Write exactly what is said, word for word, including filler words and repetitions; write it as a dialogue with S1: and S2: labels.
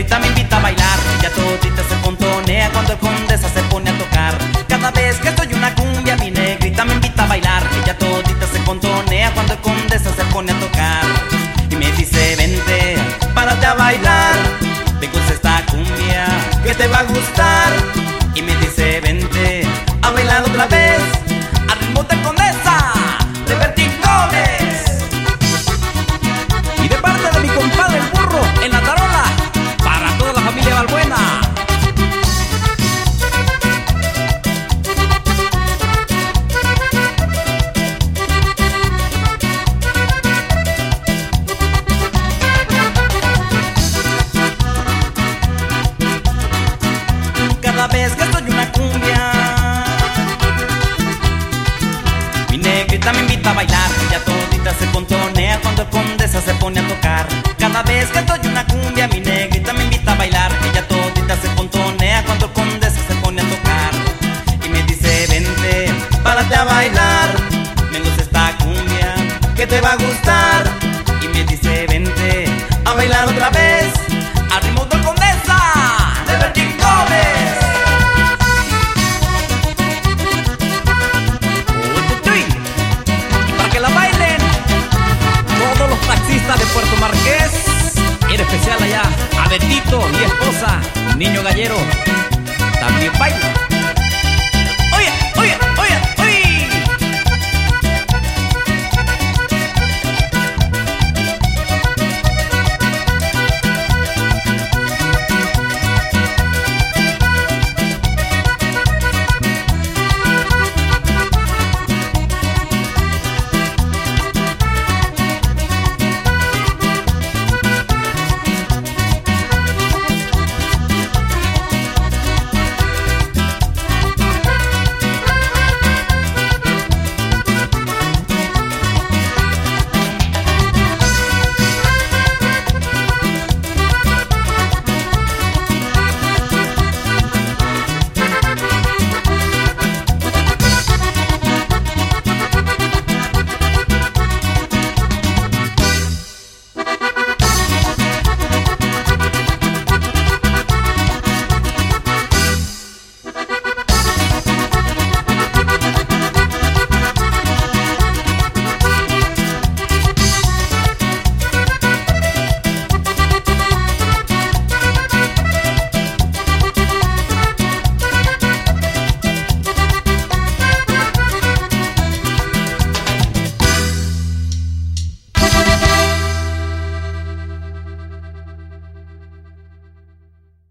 S1: negrita me invita a bailar, ella todita se contonea cuando el Condesa se pone a tocar. Cada vez que estoy una cumbia, mi negrita me invita a bailar, ella todita se contonea cuando el Condesa se pone a tocar. Y me dice vente, párate a bailar, vengo esta cumbia que te va a gustar. Y me dice vente a bailar otra vez al ritmo del Condesa de Bertín Gómez. Y de parte de mi compadre el burro en la tarola, para toda la familia Balbuena. Cada vez que estoy una cumbia, mi negrita me invita a bailar, ella todita se contonea cuando el Condesa se pone a tocar. Cada vez que estoy una cumbia, mi negrita me invita a bailar, ella todita se contonea cuando el Condesa se pone a tocar. Y me dice vente, párate a bailar, me gusta esta cumbia que te va a gustar. Y me dice vente a bailar otra vez al ritmo del Condesa de Bertín Gómez. La bailen todos los taxistas de Puerto Marqués, en especial allá a Betito y esposa, Niño Gallero, también baila.